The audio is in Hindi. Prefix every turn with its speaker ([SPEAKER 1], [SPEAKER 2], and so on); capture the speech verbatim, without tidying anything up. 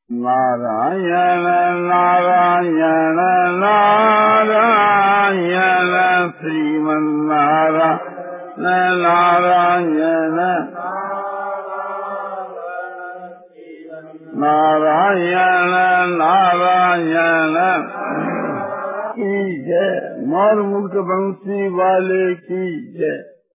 [SPEAKER 1] नारायण नारायण नारायण श्रीमन्नारायण नारायण नारायण नारायण की जय। मोर मुक्त बंसी वाले की जय।